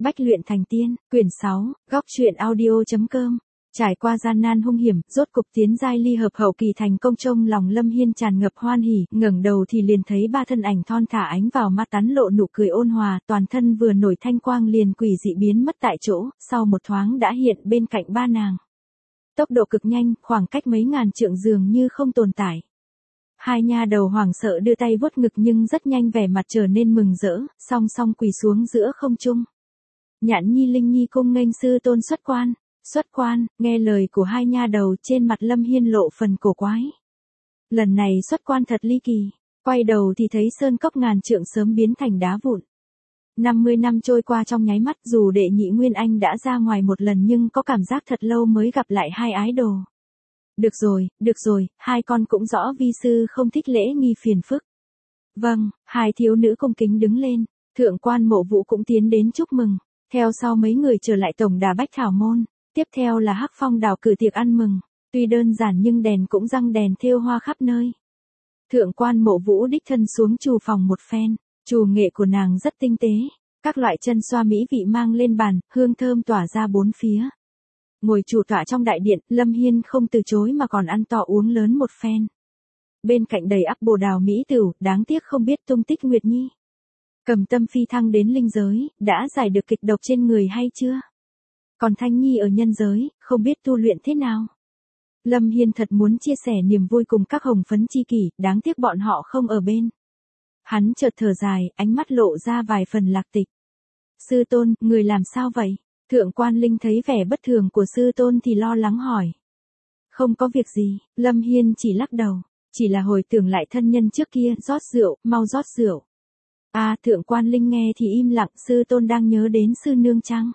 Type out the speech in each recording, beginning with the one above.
Bách luyện thành tiên, quyển 6, góc truyện audio.com. Trải qua gian nan hung hiểm, rốt cục tiến giai ly hợp hậu kỳ thành công, trong lòng Lâm Hiên tràn ngập hoan hỉ, ngẩng đầu thì liền thấy ba thân ảnh thon thả ánh vào mắt tán lộ nụ cười ôn hòa, toàn thân vừa nổi thanh quang liền quỷ dị biến mất tại chỗ, sau một thoáng đã hiện bên cạnh ba nàng. Tốc độ cực nhanh, khoảng cách mấy ngàn trượng dường như không tồn tại. Hai nha đầu hoảng sợ đưa tay vuốt ngực nhưng rất nhanh vẻ mặt trở nên mừng rỡ, song song quỳ xuống giữa không trung. Nhạn Nhi Linh Nhi cung nghênh sư tôn xuất quan. Xuất quan, nghe lời của hai nha đầu, trên mặt Lâm Hiên lộ phần cổ quái. Lần này xuất quan thật ly kỳ, quay đầu thì thấy sơn cốc ngàn trượng sớm biến thành đá vụn. 50 năm trôi qua trong nháy mắt, dù đệ nhị Nguyên Anh đã ra ngoài một lần nhưng có cảm giác thật lâu mới gặp lại hai ái đồ. Được rồi, hai con cũng rõ vi sư không thích lễ nghi phiền phức. Vâng, hai thiếu nữ cung kính đứng lên, thượng quan Mộ Vũ cũng tiến đến chúc mừng, theo sau mấy người trở lại tổng đà Bách Thảo Môn. Tiếp theo là Hắc Phong đảo cử tiệc ăn mừng, tuy đơn giản nhưng đèn cũng răng đèn thêu hoa khắp nơi. Thượng quan Mộ Vũ đích thân xuống trù phòng một phen, trù nghệ của nàng rất tinh tế, các loại chân xoa mỹ vị mang lên bàn, hương thơm tỏa ra bốn phía. Ngồi chủ tọa trong đại điện, Lâm Hiên không từ chối mà còn ăn to uống lớn một phen. Bên cạnh đầy ắp bồ đào mỹ tửu, đáng tiếc không biết tung tích Nguyệt Nhi. Cầm tâm phi thăng đến linh giới, đã giải được kịch độc trên người hay chưa? Còn Thanh Nhi ở nhân giới, không biết tu luyện thế nào. Lâm Hiên thật muốn chia sẻ niềm vui cùng các hồng phấn chi kỷ, đáng tiếc bọn họ không ở bên. Hắn chợt thở dài, ánh mắt lộ ra vài phần lạc tịch. Sư tôn, người làm sao vậy? Thượng quan Linh thấy vẻ bất thường của sư tôn thì lo lắng hỏi. Không có việc gì, Lâm Hiên chỉ lắc đầu, chỉ là hồi tưởng lại thân nhân trước kia, rót rượu, mau rót rượu. Thượng quan Linh nghe thì im lặng, sư tôn đang nhớ đến sư nương chăng?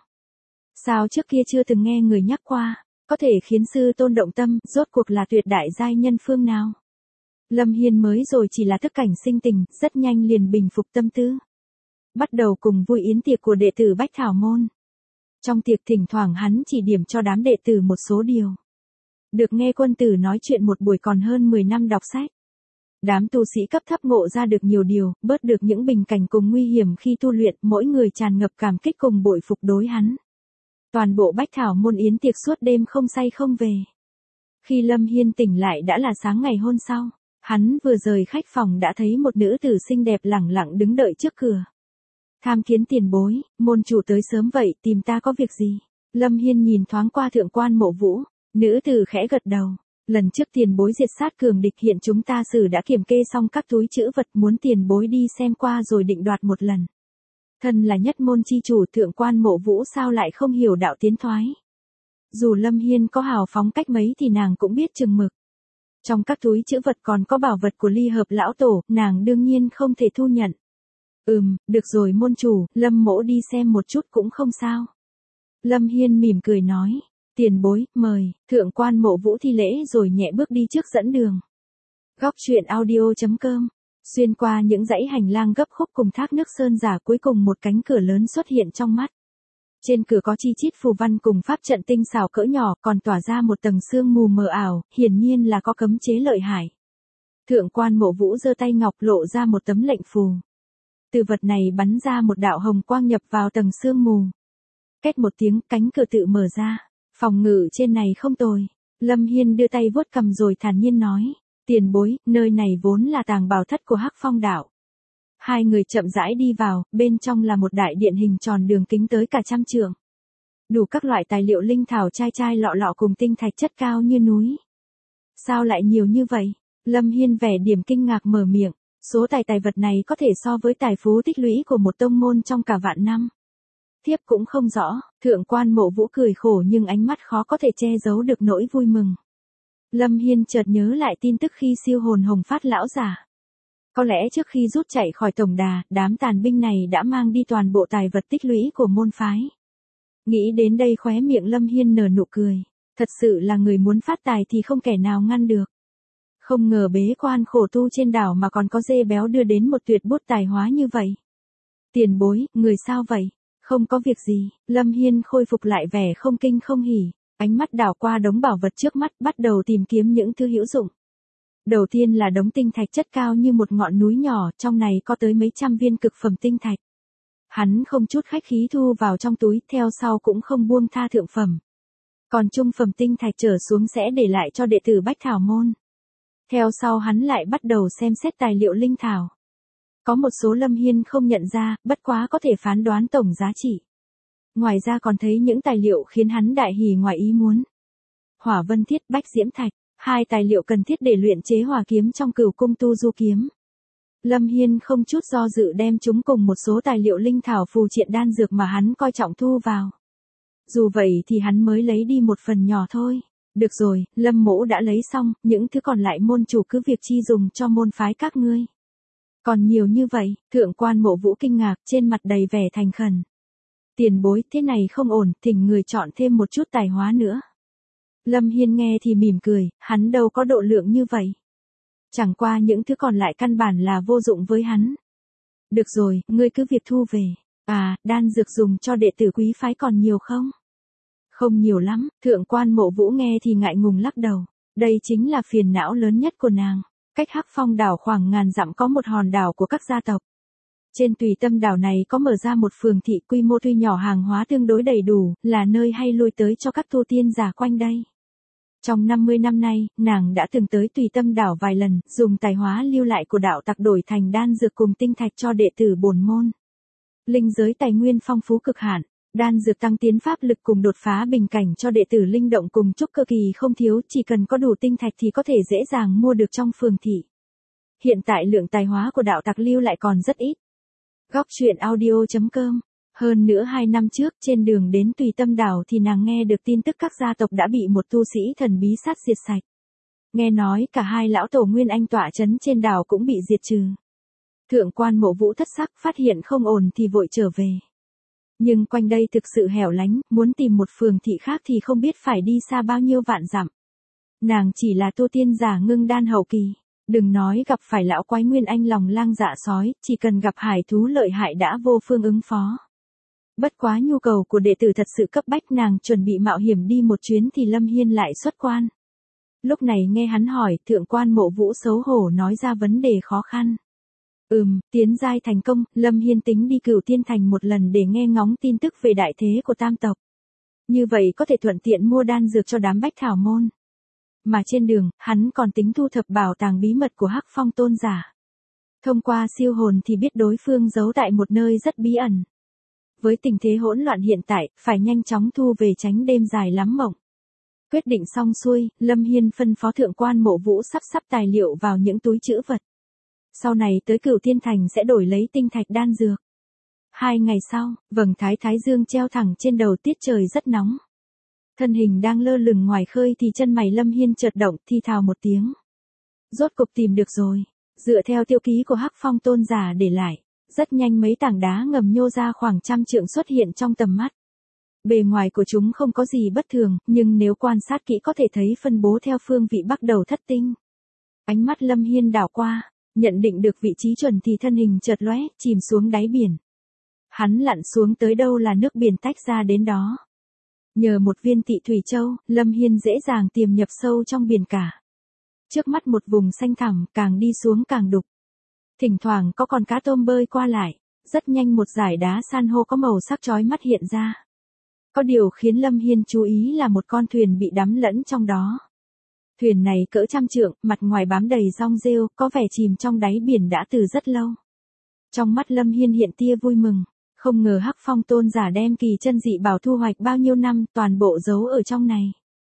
Sao trước kia chưa từng nghe người nhắc qua, có thể khiến sư tôn động tâm, rốt cuộc là tuyệt đại giai nhân phương nào? Lâm Hiên mới rồi chỉ là thức cảnh sinh tình, rất nhanh liền bình phục tâm tư. Bắt đầu cùng vui yến tiệc của đệ tử Bách Thảo Môn. Trong tiệc thỉnh thoảng hắn chỉ điểm cho đám đệ tử một số điều. Được nghe quân tử nói chuyện một buổi còn hơn 10 năm đọc sách. Đám tu sĩ cấp thấp ngộ ra được nhiều điều, bớt được những bình cảnh cùng nguy hiểm khi tu luyện, mỗi người tràn ngập cảm kích cùng bội phục đối hắn. Toàn bộ Bách Thảo Môn yến tiệc suốt đêm không say không về. Khi Lâm Hiên tỉnh lại đã là sáng ngày hôm sau, hắn vừa rời khách phòng đã thấy một nữ tử xinh đẹp lẳng lặng đứng đợi trước cửa. Tham kiến tiền bối, môn chủ tới sớm vậy, tìm ta có việc gì? Lâm Hiên nhìn thoáng qua thượng quan Mộ Vũ, nữ tử khẽ gật đầu. Lần trước tiền bối diệt sát cường địch, hiện chúng ta đã kiểm kê xong các túi trữ vật, muốn tiền bối đi xem qua rồi định đoạt một lần. Thân là nhất môn chi chủ, thượng quan Mộ Vũ sao lại không hiểu đạo tiến thoái. Dù Lâm Hiên có hào phóng cách mấy thì nàng cũng biết chừng mực. Trong các túi trữ vật còn có bảo vật của ly hợp lão tổ, nàng đương nhiên không thể thu nhận. Được rồi môn chủ, Lâm mỗ đi xem một chút cũng không sao. Lâm Hiên mỉm cười nói, tiền bối, mời. Thượng quan Mộ Vũ thi lễ rồi nhẹ bước đi trước dẫn đường. Góc truyện audio.com. Xuyên qua những dãy hành lang gấp khúc cùng thác nước sơn giả, cuối cùng một cánh cửa lớn xuất hiện trong mắt. Trên cửa có chi chít phù văn cùng pháp trận tinh xảo cỡ nhỏ, còn tỏa ra một tầng sương mù mờ ảo, hiển nhiên là có cấm chế lợi hại. Thượng quan Mộ Vũ giơ tay ngọc lộ ra một tấm lệnh phù. Từ vật này bắn ra một đạo hồng quang nhập vào tầng sương mù. Két một tiếng, cánh cửa tự mở ra. Phòng ngự trên này không tồi. Lâm Hiên đưa tay vuốt cầm rồi thản nhiên nói. Tiền bối, nơi này vốn là tàng bảo thất của Hắc Phong đảo. Hai người chậm rãi đi vào, bên trong là một đại điện hình tròn đường kính tới cả 100 trượng. Đủ các loại tài liệu linh thảo chai chai lọ lọ cùng tinh thạch chất cao như núi. Sao lại nhiều như vậy? Lâm Hiên vẻ điểm kinh ngạc mở miệng. Số tài vật này có thể so với tài phú tích lũy của một tông môn trong cả vạn năm. Thiếp cũng không rõ, thượng quan Mộ Vũ cười khổ nhưng ánh mắt khó có thể che giấu được nỗi vui mừng. Lâm Hiên chợt nhớ lại tin tức khi siêu hồn hồng phát lão giả. Có lẽ trước khi rút chạy khỏi tổng đà, đám tàn binh này đã mang đi toàn bộ tài vật tích lũy của môn phái. Nghĩ đến đây khóe miệng Lâm Hiên nở nụ cười. Thật sự là người muốn phát tài thì không kẻ nào ngăn được. Không ngờ bế quan khổ tu trên đảo mà còn có dê béo đưa đến một tuyệt bút tài hóa như vậy. Tiền bối, người sao vậy? Không có việc gì, Lâm Hiên khôi phục lại vẻ không kinh không hỉ, ánh mắt đảo qua đống bảo vật trước mắt, bắt đầu tìm kiếm những thứ hữu dụng. Đầu tiên là đống tinh thạch chất cao như một ngọn núi nhỏ, trong này có tới mấy trăm viên cực phẩm tinh thạch. Hắn không chút khách khí thu vào trong túi, theo sau cũng không buông tha thượng phẩm. Còn trung phẩm tinh thạch trở xuống sẽ để lại cho đệ tử Bách Thảo Môn. Theo sau hắn lại bắt đầu xem xét tài liệu linh thảo. Có một số Lâm Hiên không nhận ra, bất quá có thể phán đoán tổng giá trị. Ngoài ra còn thấy những tài liệu khiến hắn đại hỉ ngoài ý muốn. Hỏa vân thiết, bách diễm thạch, hai tài liệu cần thiết để luyện chế hỏa kiếm trong Cửu Cung Tu Du kiếm. Lâm Hiên không chút do dự đem chúng cùng một số tài liệu linh thảo phù triện đan dược mà hắn coi trọng thu vào. Dù vậy thì hắn mới lấy đi một phần nhỏ thôi. Được rồi, Lâm mỗ đã lấy xong, những thứ còn lại môn chủ cứ việc chi dùng cho môn phái các ngươi. Còn nhiều như vậy, thượng quan Mộ Vũ kinh ngạc, trên mặt đầy vẻ thành khẩn. Tiền bối, thế này không ổn, thỉnh người chọn thêm một chút tài hóa nữa. Lâm Hiên nghe thì mỉm cười, hắn đâu có độ lượng như vậy. Chẳng qua những thứ còn lại căn bản là vô dụng với hắn. Được rồi, ngươi cứ việc thu về. À, đan dược dùng cho đệ tử quý phái còn nhiều không? Không nhiều lắm, thượng quan Mộ Vũ nghe thì ngại ngùng lắc đầu. Đây chính là phiền não lớn nhất của nàng. Cách Hắc Phong đảo khoảng ngàn dặm có một hòn đảo của các gia tộc. Trên Tùy Tâm đảo này có mở ra một phường thị, quy mô tuy nhỏ, hàng hóa tương đối đầy đủ, là nơi hay lui tới cho các tu tiên giả quanh đây. Trong 50 năm nay, nàng đã từng tới Tùy Tâm đảo vài lần, dùng tài hóa lưu lại của đạo tặc đổi thành đan dược cùng tinh thạch cho đệ tử bổn môn. Linh giới tài nguyên phong phú cực hạn, đan dược tăng tiến pháp lực cùng đột phá bình cảnh cho đệ tử linh động cùng trúc cơ kỳ không thiếu, chỉ cần có đủ tinh thạch thì có thể dễ dàng mua được trong phường thị. Hiện tại lượng tài hóa của đạo tặc lưu lại còn rất ít. Góc truyện audio.com. Hơn nữa 2 năm trước, trên đường đến Tùy Tâm đảo thì nàng nghe được tin tức các gia tộc đã bị một tu sĩ thần bí sát diệt sạch. Nghe nói cả hai lão tổ Nguyên Anh tọa trấn trên đảo cũng bị diệt trừ. Thượng quan Mộ Vũ thất sắc, phát hiện không ổn thì vội trở về. Nhưng quanh đây thực sự hẻo lánh, muốn tìm một phường thị khác thì không biết phải đi xa bao nhiêu vạn dặm. Nàng chỉ là tu tiên giả ngưng đan hậu kỳ. Đừng nói gặp phải lão quái Nguyên Anh lòng lang dạ sói, chỉ cần gặp hải thú lợi hại đã vô phương ứng phó. Bất quá nhu cầu của đệ tử thật sự cấp bách, nàng chuẩn bị mạo hiểm đi một chuyến thì Lâm Hiên lại xuất quan. Lúc này nghe hắn hỏi, thượng quan Mộ Vũ xấu hổ nói ra vấn đề khó khăn. Tiến giai thành công, Lâm Hiên tính đi Cửu Tiên Thành một lần để nghe ngóng tin tức về đại thế của tam tộc. Như vậy có thể thuận tiện mua đan dược cho đám Bách Thảo Môn. Mà trên đường, hắn còn tính thu thập bảo tàng bí mật của Hắc Phong tôn giả. Thông qua siêu hồn thì biết đối phương giấu tại một nơi rất bí ẩn. Với tình thế hỗn loạn hiện tại, phải nhanh chóng thu về tránh đêm dài lắm mộng. Quyết định xong xuôi, Lâm Hiên phân phó thượng quan Mộ Vũ sắp tài liệu vào những túi trữ vật. Sau này tới Cửu Tiên Thành sẽ đổi lấy tinh thạch đan dược. 2 ngày sau, vầng thái dương treo thẳng trên đầu, tiết trời rất nóng. Thân hình đang lơ lửng ngoài khơi thì chân mày Lâm Hiên chợt động, thi thào một tiếng. Rốt cục tìm được rồi. Dựa theo tiêu ký của Hắc Phong tôn giả để lại, rất nhanh mấy tảng đá ngầm nhô ra khoảng trăm trượng xuất hiện trong tầm mắt. Bề ngoài của chúng không có gì bất thường, nhưng nếu quan sát kỹ có thể thấy phân bố theo phương vị bắc đầu thất tinh. Ánh mắt Lâm Hiên đảo qua, nhận định được vị trí chuẩn thì thân hình chợt lóe, chìm xuống đáy biển. Hắn lặn xuống tới đâu là nước biển tách ra đến đó. Nhờ một viên Tị Thủy Châu, Lâm Hiên dễ dàng tiềm nhập sâu trong biển cả. Trước mắt một vùng xanh thẳm, càng đi xuống càng đục. Thỉnh thoảng có con cá tôm bơi qua lại, rất nhanh một dải đá san hô có màu sắc chói mắt hiện ra. Có điều khiến Lâm Hiên chú ý là một con thuyền bị đắm lẫn trong đó. Thuyền này cỡ trăm trượng, mặt ngoài bám đầy rong rêu, có vẻ chìm trong đáy biển đã từ rất lâu. Trong mắt Lâm Hiên hiện tia vui mừng, không ngờ Hắc Phong tôn giả đem kỳ chân dị bảo thu hoạch bao nhiêu năm toàn bộ giấu ở trong này.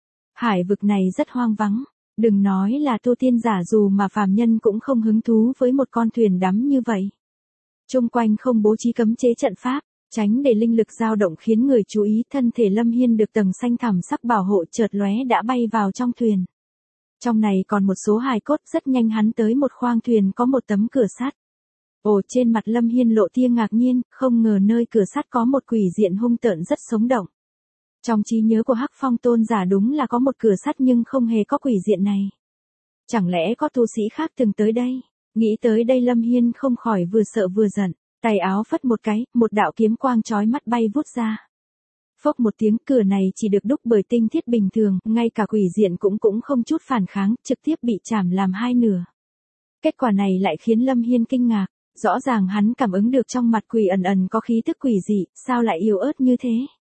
Hải vực này rất hoang vắng, đừng nói là tu tiên giả, dù mà phàm nhân cũng không hứng thú với một con thuyền đắm như vậy. Chung quanh không bố trí cấm chế trận pháp, tránh để linh lực dao động khiến người chú ý. Thân thể Lâm Hiên được tầng xanh thẳm sắc bảo hộ chợt lóe đã bay vào trong thuyền. Trong này còn một số hài cốt, rất nhanh hắn tới một khoang thuyền có một tấm cửa sắt. Ồ, trên mặt Lâm Hiên lộ tia ngạc nhiên, không ngờ nơi cửa sắt có một quỷ diện hung tợn rất sống động. Trong trí nhớ của Hắc Phong tôn giả đúng là có một cửa sắt nhưng không hề có quỷ diện này. Chẳng lẽ có tu sĩ khác từng tới đây? Nghĩ tới đây Lâm Hiên không khỏi vừa sợ vừa giận, tay áo phất một cái, một đạo kiếm quang chói mắt bay vút ra. Phốc một tiếng, cửa này chỉ được đúc bởi tinh thiết bình thường, ngay cả quỷ diện cũng không chút phản kháng, trực tiếp bị chảm làm hai nửa. Kết quả này lại khiến Lâm Hiên kinh ngạc, Rõ ràng hắn cảm ứng được trong mặt quỷ ẩn ẩn có khí tức quỷ dị, sao lại yếu ớt như thế?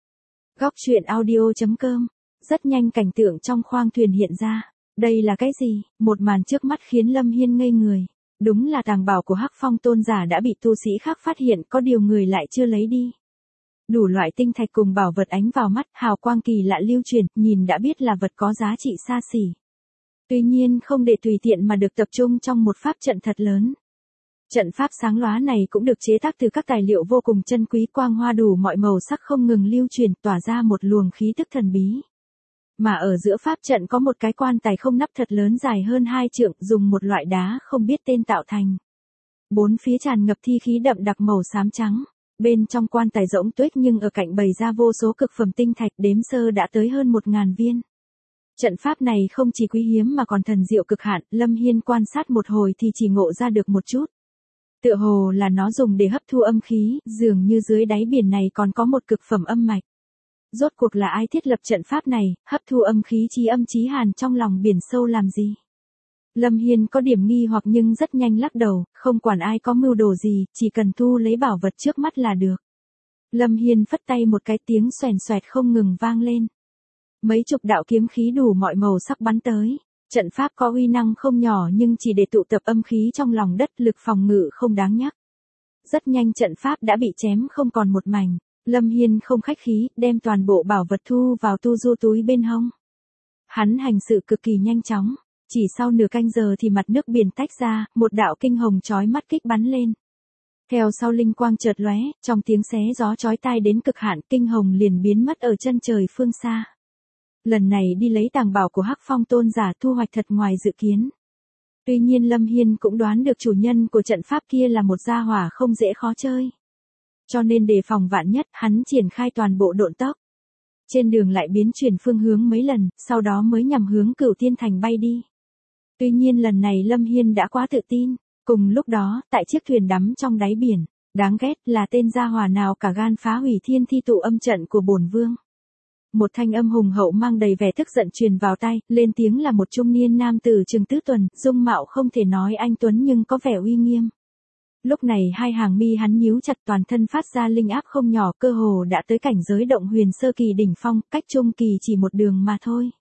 Góc truyện audio.com. Rất nhanh cảnh tượng trong khoang thuyền hiện ra. Đây là cái gì? Một màn trước mắt khiến Lâm Hiên ngây người. Đúng là tàng bảo của Hắc Phong tôn giả đã bị tu sĩ khác phát hiện, có điều người lại chưa lấy đi. Đủ loại tinh thạch cùng bảo vật ánh vào mắt, hào quang kỳ lạ lưu truyền, nhìn đã biết là vật có giá trị xa xỉ. Tuy nhiên không để tùy tiện mà được tập trung trong một pháp trận thật lớn. Trận pháp sáng lóa này cũng được chế tác từ các tài liệu vô cùng chân quý, quang hoa đủ mọi màu sắc không ngừng lưu truyền, tỏa ra một luồng khí tức thần bí. Mà ở giữa pháp trận có một cái quan tài không nắp thật lớn dài hơn 2 trượng, dùng một loại đá không biết tên tạo thành. Bốn phía tràn ngập thi khí đậm đặc màu xám trắng. Bên trong quan tài rỗng tuếch nhưng ở cạnh bày ra vô số cực phẩm tinh thạch, đếm sơ đã tới hơn 1000 viên. Trận pháp này không chỉ quý hiếm mà còn thần diệu cực hạn, Lâm Hiên quan sát một hồi thì chỉ ngộ ra được một chút. Tựa hồ là nó dùng để hấp thu âm khí, dường như dưới đáy biển này còn có một cực phẩm âm mạch. Rốt cuộc là ai thiết lập trận pháp này, hấp thu âm khí chí âm chí hàn trong lòng biển sâu làm gì? Lâm Hiên có điểm nghi hoặc nhưng rất nhanh lắc đầu, không quản ai có mưu đồ gì, chỉ cần thu lấy bảo vật trước mắt là được. Lâm Hiên phất tay một cái, tiếng xoèn xoẹt không ngừng vang lên. Mấy chục đạo kiếm khí đủ mọi màu sắc bắn tới. Trận pháp có uy năng không nhỏ nhưng chỉ để tụ tập âm khí trong lòng đất, lực phòng ngự không đáng nhắc. Rất nhanh trận pháp đã bị chém không còn một mảnh. Lâm Hiên không khách khí, đem toàn bộ bảo vật thu vào tu du túi bên hông. Hắn hành sự cực kỳ nhanh chóng. Chỉ sau nửa canh giờ thì mặt nước biển tách ra, một đạo kinh hồng chói mắt kích bắn lên. Theo sau linh quang chợt lóe, trong tiếng xé gió chói tai đến cực hạn, kinh hồng liền biến mất ở chân trời phương xa. Lần này đi lấy tàng bảo của Hắc Phong tôn giả thu hoạch thật ngoài dự kiến. Tuy nhiên Lâm Hiên cũng đoán được chủ nhân của trận pháp kia là một gia hỏa không dễ khó chơi. Cho nên đề phòng vạn nhất, hắn triển khai toàn bộ độn tốc. Trên đường lại biến chuyển phương hướng mấy lần, sau đó mới nhằm hướng Cửu Thiên Thành bay đi. Tuy nhiên lần này Lâm Hiên đã quá tự tin. Cùng lúc đó, tại chiếc thuyền đắm trong đáy biển, đáng ghét là tên gia hỏa nào cả gan phá hủy thiên thi tụ âm trận của bổn vương. Một thanh âm hùng hậu mang đầy vẻ tức giận truyền vào tai, lên tiếng là một trung niên nam tử chừng tứ tuần, dung mạo không thể nói anh tuấn nhưng có vẻ uy nghiêm. Lúc này hai hàng mi hắn nhíu chặt, toàn thân phát ra linh áp không nhỏ, cơ hồ đã tới cảnh giới động huyền sơ kỳ đỉnh phong, cách trung kỳ chỉ một đường mà thôi.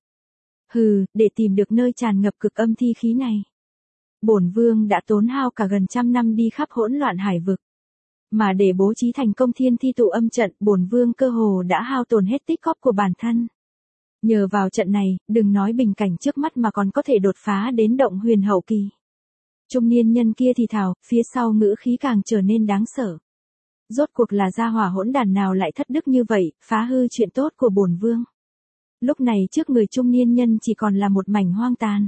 Hừ, để tìm được nơi tràn ngập cực âm thi khí này, bổn vương đã tốn hao cả gần 100 năm đi khắp hỗn loạn hải vực. Mà để bố trí thành công thiên thi tụ âm trận, bổn vương cơ hồ đã hao tổn hết tích góp của bản thân. Nhờ vào trận này, đừng nói bình cảnh trước mắt mà còn có thể đột phá đến động huyền hậu kỳ. Trung niên nhân kia thì thào, phía sau ngữ khí càng trở nên đáng sợ. Rốt cuộc là gia hỏa hỗn đàn nào lại thất đức như vậy, phá hư chuyện tốt của bổn vương. Lúc này trước người trung niên nhân chỉ còn là một mảnh hoang tàn.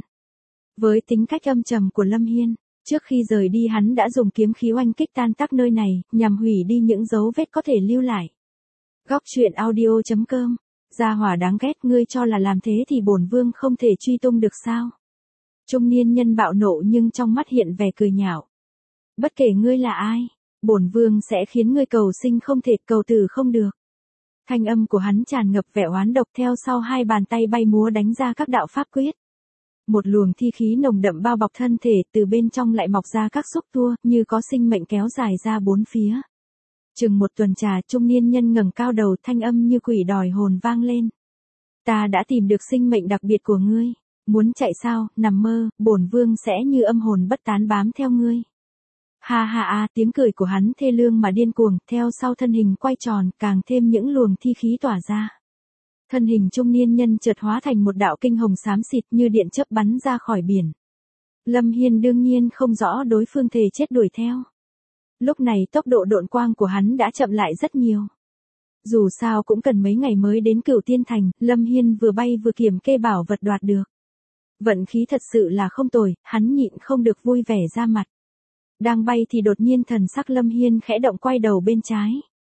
Với tính cách âm trầm của Lâm Hiên, trước khi rời đi hắn đã dùng kiếm khí oanh kích tan tác nơi này, nhằm hủy đi những dấu vết có thể lưu lại. Góc truyện audio.com. Gia hỏa đáng ghét, ngươi cho là làm thế thì bổn vương không thể truy tung được sao? Trung niên nhân bạo nộ nhưng trong mắt hiện vẻ cười nhạo. Bất kể ngươi là ai, bổn vương sẽ khiến ngươi cầu sinh không thể, cầu tử không được. Thanh âm của hắn tràn ngập vẻ oán độc, theo sau hai bàn tay bay múa đánh ra các đạo pháp quyết. Một luồng thi khí nồng đậm bao bọc thân thể, từ bên trong lại mọc ra các xúc tua, như có sinh mệnh kéo dài ra bốn phía. Chừng một tuần trà, trung niên nhân ngẩng cao đầu, thanh âm như quỷ đòi hồn vang lên. Ta đã tìm được sinh mệnh đặc biệt của ngươi. Muốn chạy sao, nằm mơ, bổn vương sẽ như âm hồn bất tán bám theo ngươi. Ha ha ha, tiếng cười của hắn thê lương mà điên cuồng, theo sau thân hình quay tròn, càng thêm những luồng thi khí tỏa ra. Thân hình trung niên nhân chợt hóa thành một đạo kinh hồng xám xịt như điện chớp bắn ra khỏi biển. Lâm Hiên đương nhiên không rõ đối phương thề chết đuổi theo. Lúc này tốc độ độn quang của hắn đã chậm lại rất nhiều. Dù sao cũng cần mấy ngày mới đến Cửu Thiên Thành, Lâm Hiên vừa bay vừa kiểm kê bảo vật đoạt được. Vận khí thật sự là không tồi, hắn nhịn không được vui vẻ ra mặt. Đang bay thì đột nhiên thần sắc Lâm Hiên khẽ động, quay đầu bên trái.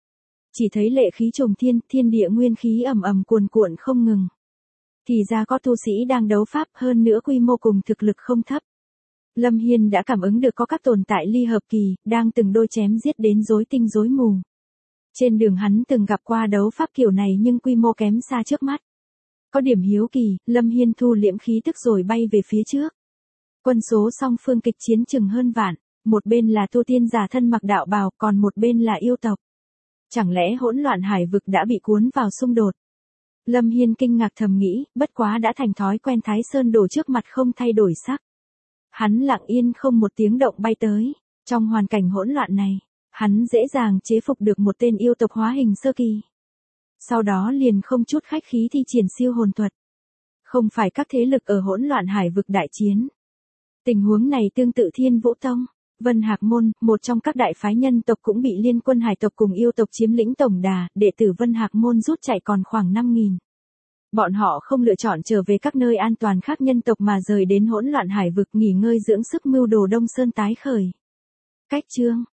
Chỉ thấy lệ khí trùng thiên, thiên địa nguyên khí ầm ầm cuồn cuộn không ngừng. Thì ra có tu sĩ đang đấu pháp, hơn nữa quy mô cùng thực lực không thấp. Lâm Hiên đã cảm ứng được có các tồn tại ly hợp kỳ, đang từng đôi chém giết đến rối tinh rối mù. Trên đường hắn từng gặp qua đấu pháp kiểu này nhưng quy mô kém xa trước mắt. Có điểm hiếu kỳ, Lâm Hiên thu liễm khí tức rồi bay về phía trước. Quân số song phương kịch chiến chừng hơn vạn. Một bên là tu tiên giả thân mặc đạo bào, còn một bên là yêu tộc. Chẳng lẽ hỗn loạn hải vực đã bị cuốn vào xung đột? Lâm Hiên kinh ngạc thầm nghĩ, bất quá đã thành thói quen Thái Sơn đổ trước mặt không thay đổi sắc. Hắn lặng yên không một tiếng động bay tới. Trong hoàn cảnh hỗn loạn này, hắn dễ dàng chế phục được một tên yêu tộc hóa hình sơ kỳ. Sau đó liền không chút khách khí thi triển siêu hồn thuật. Không phải các thế lực ở hỗn loạn hải vực đại chiến. Tình huống này tương tự Thiên Vũ Tông, Vân Hạc Môn, một trong các đại phái nhân tộc cũng bị liên quân hải tộc cùng yêu tộc chiếm lĩnh tổng đà, đệ tử Vân Hạc Môn rút chạy còn khoảng 5.000. Bọn họ không lựa chọn trở về các nơi an toàn khác nhân tộc mà rời đến hỗn loạn hải vực nghỉ ngơi dưỡng sức mưu đồ Đông Sơn tái khởi. Cách chương